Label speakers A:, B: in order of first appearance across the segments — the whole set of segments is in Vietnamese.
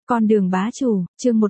A: Con đường bá chủ, chương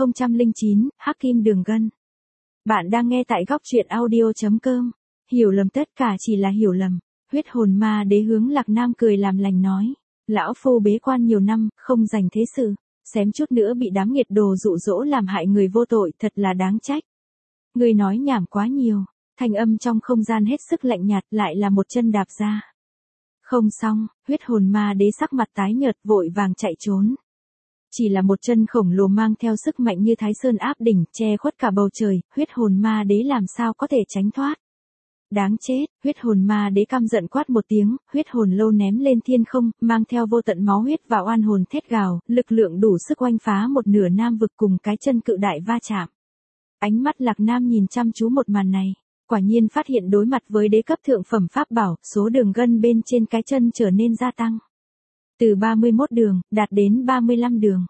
A: 1009, Hắc Kim Đường Gân. Bạn đang nghe tại góc truyện audio.com. Hiểu lầm, tất cả chỉ là hiểu lầm. Huyết hồn ma đế hướng Lạc Nam cười làm lành nói. Lão phu bế quan nhiều năm, không dành thế sự. Xém chút nữa bị đám nghiệt đồ dụ dỗ làm hại người vô tội, thật là đáng trách. Người nói nhảm quá nhiều. Thanh âm trong không gian hết sức lạnh nhạt, lại là một chân đạp ra. Không xong, huyết hồn ma đế sắc mặt tái nhợt vội vàng chạy trốn. Chỉ là một chân khổng lồ mang theo sức mạnh như Thái Sơn áp đỉnh, che khuất cả bầu trời, huyết hồn ma đế làm sao có thể tránh thoát. Đáng chết, huyết hồn ma đế căm giận quát một tiếng, huyết hồn lâu ném lên thiên không, mang theo vô tận máu huyết và oan hồn thét gào, lực lượng đủ sức oanh phá một nửa nam vực cùng cái chân cự đại va chạm. Ánh mắt Lạc Nam nhìn chăm chú một màn này, quả nhiên phát hiện đối mặt với đế cấp thượng phẩm pháp bảo, số đường gân bên trên cái chân trở nên gia tăng. Từ 31 đường, đạt đến 35 đường.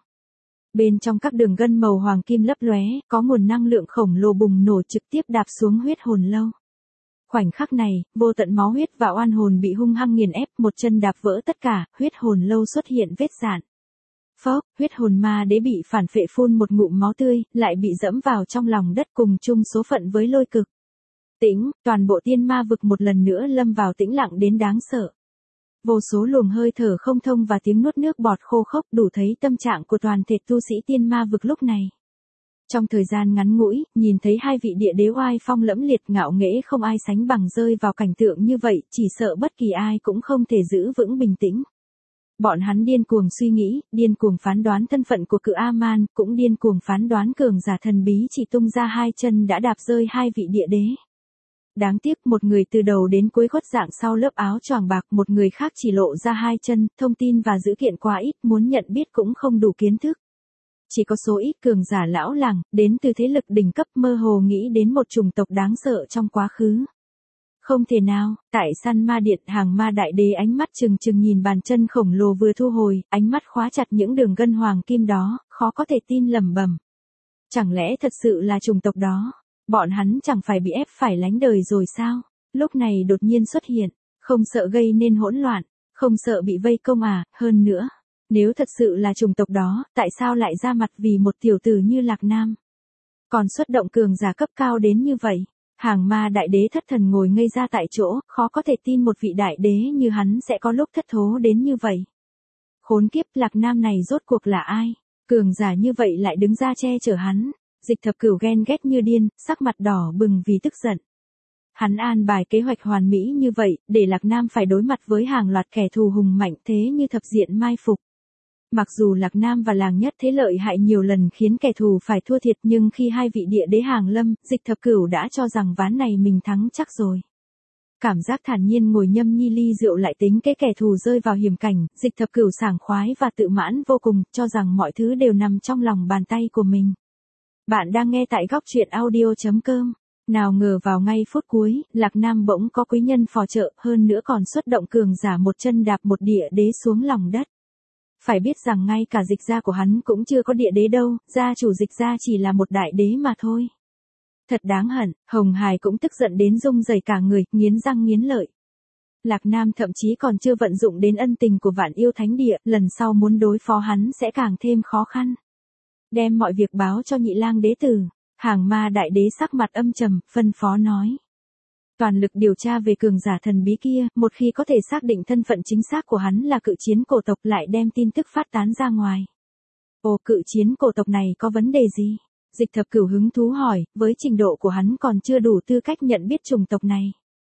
A: Bên trong các đường gân màu hoàng kim lấp lóe, có nguồn năng lượng khổng lồ bùng nổ trực tiếp đạp xuống huyết hồn lâu. Khoảnh khắc này, vô tận máu huyết và oan hồn bị hung hăng nghiền ép, một chân đạp vỡ tất cả, huyết hồn lâu xuất hiện vết rạn. Phốc, huyết hồn ma đế bị phản phệ phun một ngụm máu tươi, lại bị dẫm vào trong lòng đất cùng chung số phận với lôi cực. Tĩnh, toàn bộ tiên ma vực một lần nữa lâm vào tĩnh lặng đến đáng sợ. Vô số luồng hơi thở không thông và tiếng nuốt nước bọt khô khốc đủ thấy tâm trạng của toàn thể tu sĩ tiên ma vực lúc này. Trong thời gian ngắn ngủi, nhìn thấy hai vị địa đế oai phong lẫm liệt ngạo nghễ không ai sánh bằng rơi vào cảnh tượng như vậy, chỉ sợ bất kỳ ai cũng không thể giữ vững bình tĩnh. Bọn hắn điên cuồng suy nghĩ, điên cuồng phán đoán thân phận của cự A-man, cũng điên cuồng phán đoán cường giả thần bí chỉ tung ra hai chân đã đạp rơi hai vị địa đế. Đáng tiếc một người từ đầu đến cuối khuất dạng sau lớp áo choàng bạc, một người khác chỉ lộ ra hai chân, thông tin và dữ kiện quá ít, muốn nhận biết cũng không đủ kiến thức. Chỉ có số ít cường giả lão làng, đến từ thế lực đỉnh cấp mơ hồ nghĩ đến một chủng tộc đáng sợ trong quá khứ. Không thể nào, tại săn ma điện hàng ma đại đế ánh mắt trừng trừng nhìn bàn chân khổng lồ vừa thu hồi, ánh mắt khóa chặt những đường gân hoàng kim đó, khó có thể tin lẩm bẩm. Chẳng lẽ thật sự là chủng tộc đó? Bọn hắn chẳng phải bị ép phải lánh đời rồi sao? Lúc này đột nhiên xuất hiện, không sợ gây nên hỗn loạn, không sợ bị vây công à, hơn nữa. Nếu thật sự là chủng tộc đó, tại sao lại ra mặt vì một tiểu tử như Lạc Nam? Còn xuất động cường giả cấp cao đến như vậy? Hàng ma đại đế thất thần ngồi ngây ra tại chỗ, khó có thể tin một vị đại đế như hắn sẽ có lúc thất thố đến như vậy. Khốn kiếp, Lạc Nam này rốt cuộc là ai? Cường giả như vậy lại đứng ra che chở hắn. Dịch Thập Cửu ghen ghét như điên, sắc mặt đỏ bừng vì tức giận. Hắn an bài kế hoạch hoàn mỹ như vậy, để Lạc Nam phải đối mặt với hàng loạt kẻ thù hùng mạnh thế như thập diện mai phục. Mặc dù Lạc Nam và làng nhất thế lợi hại nhiều lần khiến kẻ thù phải thua thiệt, nhưng khi hai vị địa đế hàng lâm, Dịch Thập Cửu đã cho rằng ván này mình thắng chắc rồi. Cảm giác thản nhiên ngồi nhâm nhi ly rượu lại tính cái kẻ thù rơi vào hiểm cảnh, Dịch Thập Cửu sảng khoái và tự mãn vô cùng, cho rằng mọi thứ đều nằm trong lòng bàn tay của mình. Bạn đang nghe tại góc truyện audio.com. Nào ngờ vào ngay phút cuối, Lạc Nam bỗng có quý nhân phò trợ, hơn nữa còn xuất động cường giả một chân đạp một địa đế xuống lòng đất. Phải biết rằng ngay cả dịch gia của hắn cũng chưa có địa đế đâu, gia chủ dịch gia chỉ là một đại đế mà thôi. Thật đáng hận, Hồng Hải cũng tức giận đến rung rẩy cả người, nghiến răng nghiến lợi. Lạc Nam thậm chí còn chưa vận dụng đến ân tình của Vạn Yêu Thánh Địa, lần sau muốn đối phó hắn sẽ càng thêm khó khăn. Đem mọi việc báo cho Nhị Lang đế tử. Hàng ma đại đế sắc mặt âm trầm, phân phó nói. Toàn lực điều tra về cường giả thần bí kia, một khi có thể xác định thân phận chính xác của hắn là cự chiến cổ tộc lại đem tin tức phát tán ra ngoài. Ồ, cự chiến cổ tộc này có vấn đề gì? Dịch Thập Cửu hứng thú hỏi, với trình độ của hắn còn chưa đủ tư cách nhận biết chủng tộc này.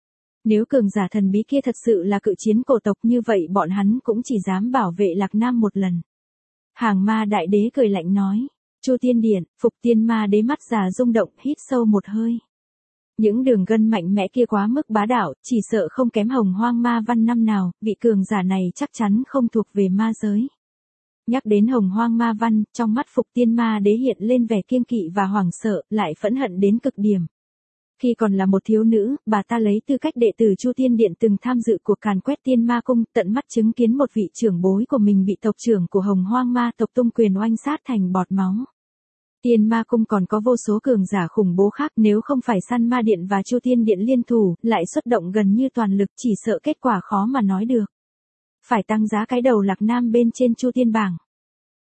A: Nếu cường giả thần bí kia thật sự là cự chiến cổ tộc như vậy bọn hắn cũng chỉ dám bảo vệ Lạc Nam một lần. Hàng ma đại đế cười lạnh nói. Chu Tiên Điện, Phục Tiên ma đế mắt già rung động, hít sâu một hơi. Những đường gân mạnh mẽ kia quá mức bá đạo, chỉ sợ không kém Hồng Hoang ma văn năm nào, vị cường giả này chắc chắn không thuộc về ma giới. Nhắc đến Hồng Hoang ma văn, trong mắt Phục Tiên ma đế hiện lên vẻ kiêng kỵ và hoảng sợ, lại phẫn hận đến cực điểm. Khi còn là một thiếu nữ, bà ta lấy tư cách đệ tử Chu Tiên Điện từng tham dự cuộc càn quét Tiên Ma Cung, tận mắt chứng kiến một vị trưởng bối của mình bị tộc trưởng của Hồng Hoang ma tộc tung quyền oanh sát thành bọt máu. Tiên Ma Cung còn có vô số cường giả khủng bố khác, nếu không phải Săn Ma Điện và Chu Tiên Điện liên thủ, lại xuất động gần như toàn lực, chỉ sợ kết quả khó mà nói được. Phải tăng giá cái đầu Lạc Nam bên trên Chu Tiên bảng.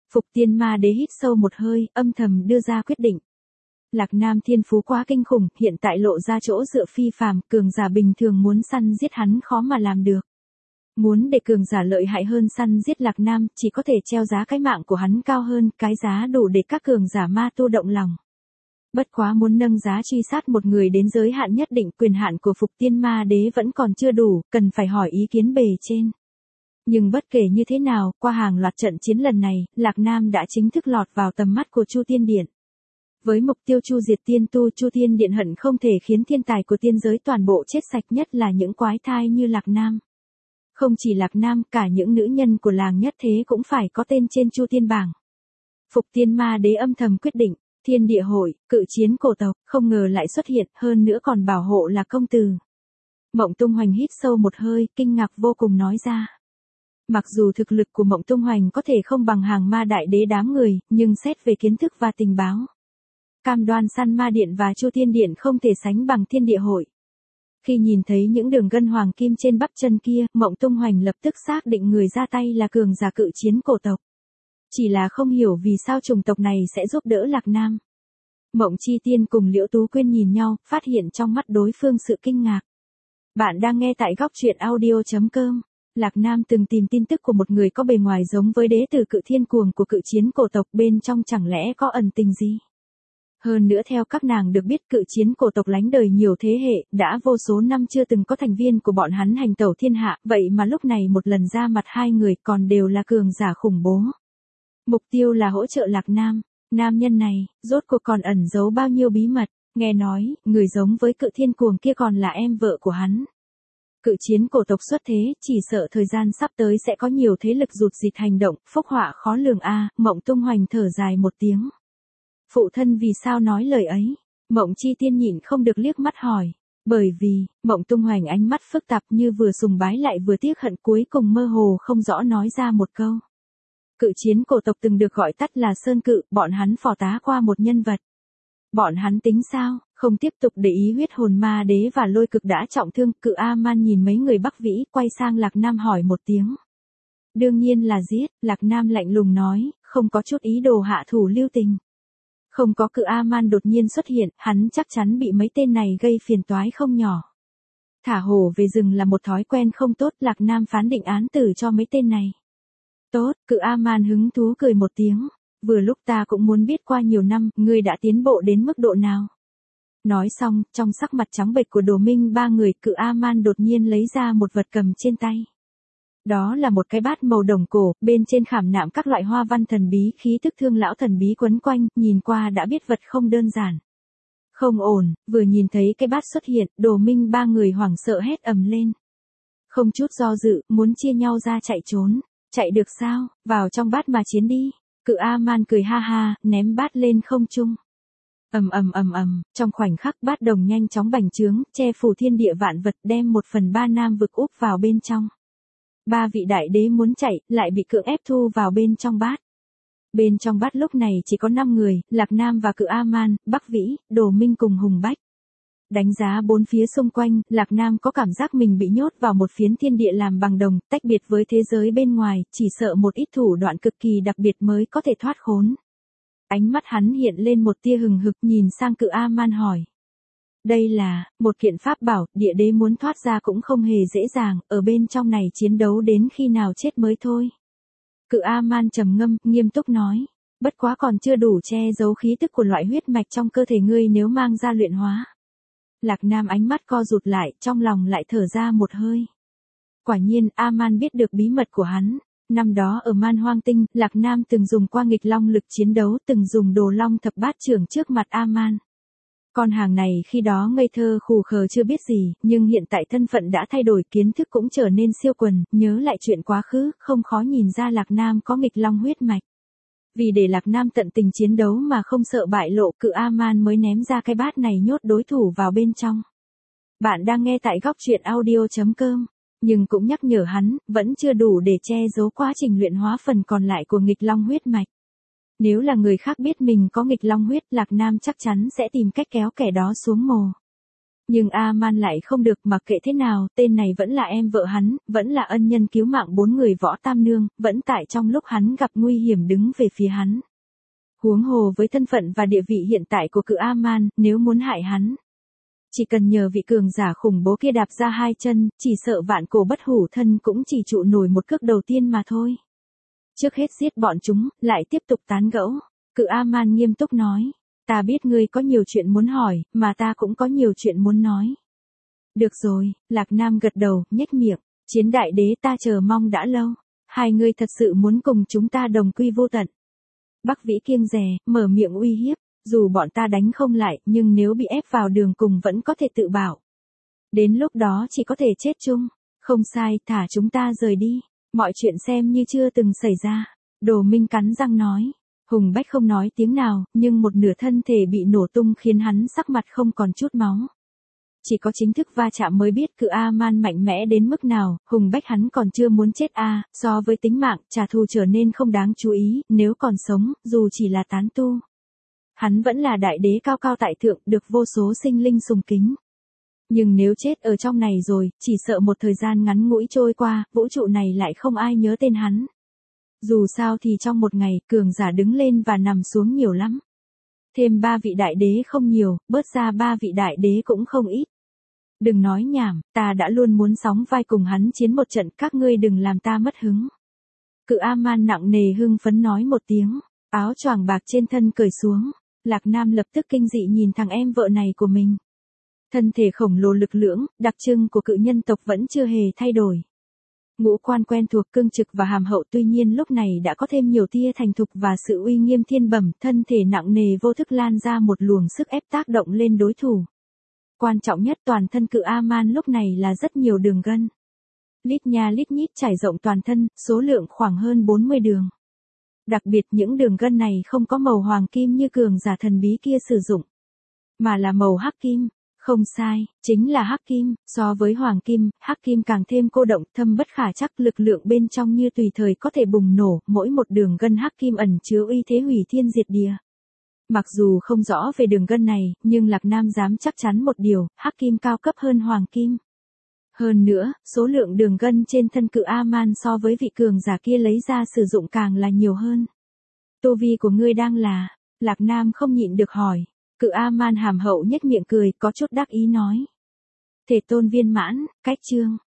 A: Phục Tiên Ma Đế hít sâu một hơi, âm thầm đưa ra quyết định. Lạc Nam thiên phú quá kinh khủng, hiện tại lộ ra chỗ dựa phi phàm, cường giả bình thường muốn săn giết hắn khó mà làm được. Muốn để cường giả lợi hại hơn săn giết Lạc Nam, chỉ có thể treo giá cái mạng của hắn cao hơn, cái giá đủ để các cường giả ma tu động lòng. Bất quá muốn nâng giá truy sát một người đến giới hạn nhất định, quyền hạn của Phục Tiên Ma Đế vẫn còn chưa đủ, cần phải hỏi ý kiến bề trên. Nhưng bất kể như thế nào, qua hàng loạt trận chiến lần này, Lạc Nam đã chính thức lọt vào tầm mắt của Chu Tiên Điện. Với mục tiêu chu diệt tiên tu, Chu Tiên Điện hận không thể khiến thiên tài của tiên giới toàn bộ chết sạch, nhất là những quái thai như Lạc Nam. Không chỉ Lạc Nam, cả những nữ nhân của làng nhất thế cũng phải có tên trên Chu Tiên bảng. Phục Tiên Ma Đế âm thầm quyết định, Thiên Địa Hội, cự chiến cổ tộc, không ngờ lại xuất hiện, hơn nữa còn bảo hộ là công tử. Mộng Tung Hoành hít sâu một hơi, kinh ngạc vô cùng nói ra. Mặc dù thực lực của Mộng Tung Hoành có thể không bằng Hàng Ma Đại Đế đám người, nhưng xét về kiến thức và tình báo, Cam Đoan Săn Ma Điện và Chu Tiên Điện không thể sánh bằng Thiên Địa Hội. Khi nhìn thấy những đường gân hoàng kim trên bắp chân kia, Mộng Tung Hoành lập tức xác định người ra tay là cường giả cự chiến cổ tộc. Chỉ là không hiểu vì sao chủng tộc này sẽ giúp đỡ Lạc Nam. Mộng Chi Tiên cùng Liễu Tú Quyên nhìn nhau, phát hiện trong mắt đối phương sự kinh ngạc. Bạn đang nghe tại góc truyện audio.com. Lạc Nam từng tìm tin tức của một người có bề ngoài giống với đế tử Cự Thiên Cuồng của cự chiến cổ tộc, bên trong chẳng lẽ có ẩn tình gì? Hơn nữa theo các nàng được biết, cự chiến cổ tộc lánh đời nhiều thế hệ, đã vô số năm chưa từng có thành viên của bọn hắn hành tẩu thiên hạ, vậy mà lúc này một lần ra mặt hai người còn đều là cường giả khủng bố. Mục tiêu là hỗ trợ Lạc Nam. Nam nhân này, rốt cuộc còn ẩn giấu bao nhiêu bí mật, nghe nói, người giống với Cự Thiên Cuồng kia còn là em vợ của hắn. Cự chiến cổ tộc xuất thế, chỉ sợ thời gian sắp tới sẽ có nhiều thế lực rụt rịt hành động, phúc họa khó lường a. Mộng Tung Hoành thở dài một tiếng. Phụ thân vì sao nói lời ấy? Mộng Chi Tiên nhịn không được liếc mắt hỏi. Bởi vì, Mộng Tung Hoành ánh mắt phức tạp như vừa sùng bái lại vừa tiếc hận, cuối cùng mơ hồ không rõ nói ra một câu. Cự chiến cổ tộc từng được gọi tắt là Sơn Cự, bọn hắn phò tá qua một nhân vật. Bọn hắn tính sao, không tiếp tục để ý Huyết Hồn Ma Đế và Lôi Cực đã trọng thương. Cự A-man nhìn mấy người Bắc Vĩ, quay sang Lạc Nam hỏi một tiếng. Đương nhiên là giết, Lạc Nam lạnh lùng nói, không có chút ý đồ hạ thủ lưu tình. Không có Cự A-man đột nhiên xuất hiện, hắn chắc chắn bị mấy tên này gây phiền toái không nhỏ. Thả hổ về rừng là một thói quen không tốt, Lạc Nam phán định án tử cho mấy tên này. Tốt, Cự A-man hứng thú cười một tiếng. Vừa lúc ta cũng muốn biết qua nhiều năm, ngươi đã tiến bộ đến mức độ nào. Nói xong, trong sắc mặt trắng bệch của Đồ Minh ba người, Cự A-man đột nhiên lấy ra một vật cầm trên tay. Đó là một cái bát màu đồng cổ, bên trên khảm nạm các loại hoa văn thần bí, khí tức thương lão thần bí quấn quanh, nhìn qua đã biết vật không đơn giản. Không ổn, vừa nhìn thấy cái bát xuất hiện, Đồ Minh ba người hoảng sợ hét ầm lên. Không chút do dự, muốn chia nhau ra chạy trốn. Chạy được sao, vào trong bát mà chiến đi. Cự A-man cười ha ha, ném bát lên không trung. Trong khoảnh khắc bát đồng nhanh chóng bành trướng, che phủ thiên địa vạn vật, đem 1/3 Nam vực úp vào bên trong. Ba vị đại đế muốn chạy, lại bị cưỡng ép thu vào bên trong bát. Bên trong bát lúc này chỉ có 5 người, Lạc Nam và Cự A-man, Bắc Vĩ, Đồ Minh cùng Hùng Bách. Đánh giá bốn phía xung quanh, Lạc Nam có cảm giác mình bị nhốt vào một phiến thiên địa làm bằng đồng, tách biệt với thế giới bên ngoài, chỉ sợ một ít thủ đoạn cực kỳ đặc biệt mới có thể thoát khốn. Ánh mắt hắn hiện lên một tia hừng hực, nhìn sang Cự A-man hỏi. Đây là một kiện pháp bảo, địa đế muốn thoát ra cũng không hề dễ dàng, ở bên trong này chiến đấu đến khi nào chết mới thôi. Cự A-man trầm ngâm, nghiêm túc nói. Bất quá còn chưa đủ che giấu khí tức của loại huyết mạch trong cơ thể ngươi nếu mang ra luyện hóa. Lạc Nam ánh mắt co rụt lại, trong lòng lại thở ra một hơi. Quả nhiên, A-man biết được bí mật của hắn. Năm đó ở Man Hoang Tinh, Lạc Nam từng dùng qua nghịch long lực chiến đấu, từng dùng đồ long thập bát trưởng trước mặt A-man. Con hàng này khi đó ngây thơ khù khờ chưa biết gì, nhưng hiện tại thân phận đã thay đổi, kiến thức cũng trở nên siêu quần, nhớ lại chuyện quá khứ, không khó nhìn ra Lạc Nam có nghịch long huyết mạch. Vì để Lạc Nam tận tình chiến đấu mà không sợ bại lộ, Cự A-man mới ném ra cái bát này nhốt đối thủ vào bên trong. Bạn đang nghe tại góc truyện audio.com, nhưng cũng nhắc nhở hắn, vẫn chưa đủ để che giấu quá trình luyện hóa phần còn lại của nghịch long huyết mạch. Nếu là người khác biết mình có nghịch long huyết, Lạc Nam chắc chắn sẽ tìm cách kéo kẻ đó xuống mồ. Nhưng A-man lại không được, mặc kệ thế nào, tên này vẫn là em vợ hắn, vẫn là ân nhân cứu mạng 4 người Võ Tam Nương, vẫn tại trong lúc hắn gặp nguy hiểm đứng về phía hắn. Huống hồ với thân phận và địa vị hiện tại của cự A-man, nếu muốn hại hắn, chỉ cần nhờ vị cường giả khủng bố kia đạp ra 2 chân, chỉ sợ vạn cổ bất hủ thân cũng chỉ trụ nổi một cước đầu tiên mà thôi. Trước hết giết bọn chúng, lại tiếp tục tán gẫu. Cự A-man nghiêm túc nói. Ta biết ngươi có nhiều chuyện muốn hỏi, mà ta cũng có nhiều chuyện muốn nói. Được rồi, Lạc Nam gật đầu, nhếch miệng. Chiến đại đế ta chờ mong đã lâu. Hai ngươi thật sự muốn cùng chúng ta đồng quy vô tận. Bắc Vĩ kiêng dè, mở miệng uy hiếp. Dù bọn ta đánh không lại, nhưng nếu bị ép vào đường cùng vẫn có thể tự bảo. Đến lúc đó chỉ có thể chết chung. Không sai, thả chúng ta rời đi. Mọi chuyện xem như chưa từng xảy ra. Đồ Minh cắn răng nói. Hùng Bách không nói tiếng nào, nhưng một nửa thân thể bị nổ tung khiến hắn sắc mặt không còn chút máu. Chỉ có chính thức va chạm mới biết cự A-man mạnh mẽ đến mức nào, Hùng Bách hắn còn chưa muốn chết so với tính mạng, trả thù trở nên không đáng chú ý, nếu còn sống, dù chỉ là tán tu. Hắn vẫn là đại đế cao cao tại thượng, được vô số sinh linh sùng kính. Nhưng nếu chết ở trong này rồi, chỉ sợ một thời gian ngắn ngủi trôi qua, vũ trụ này lại không ai nhớ tên hắn. Dù sao thì trong một ngày, cường giả đứng lên và nằm xuống nhiều lắm. Thêm 3 vị đại đế không nhiều, bớt ra 3 vị đại đế cũng không ít. Đừng nói nhảm, ta đã luôn muốn sóng vai cùng hắn chiến một trận, các ngươi đừng làm ta mất hứng. Cự A-man nặng nề hưng phấn nói một tiếng, áo choàng bạc trên thân cởi xuống. Lạc Nam lập tức kinh dị nhìn thằng em vợ này của mình. Thân thể khổng lồ lực lưỡng, đặc trưng của cự nhân tộc vẫn chưa hề thay đổi. Ngũ quan quen thuộc, cương trực và hàm hậu, tuy nhiên lúc này đã có thêm nhiều tia thành thục và sự uy nghiêm thiên bẩm, thân thể nặng nề vô thức lan ra một luồng sức ép tác động lên đối thủ. Quan trọng nhất, toàn thân cự A-man lúc này là rất nhiều đường gân. Lít nha lít nhít trải rộng toàn thân, số lượng khoảng hơn 40 đường. Đặc biệt những đường gân này không có màu hoàng kim như cường giả thần bí kia sử dụng, mà là màu hắc kim. Không sai, chính là hắc kim, so với hoàng kim, hắc kim càng thêm cô động, thâm bất khả trắc, lực lượng bên trong như tùy thời có thể bùng nổ, mỗi một đường gân hắc kim ẩn chứa uy thế hủy thiên diệt địa. Mặc dù không rõ về đường gân này, nhưng Lạc Nam dám chắc chắn một điều, hắc kim cao cấp hơn hoàng kim. Hơn nữa, số lượng đường gân trên thân cự A-man so với vị cường giả kia lấy ra sử dụng càng là nhiều hơn. Tu vi của ngươi đang là, Lạc Nam không nhịn được hỏi. Cự A-man hàm hậu nhếch miệng cười, có chút đắc ý nói. Thể tôn viên mãn, cách chương.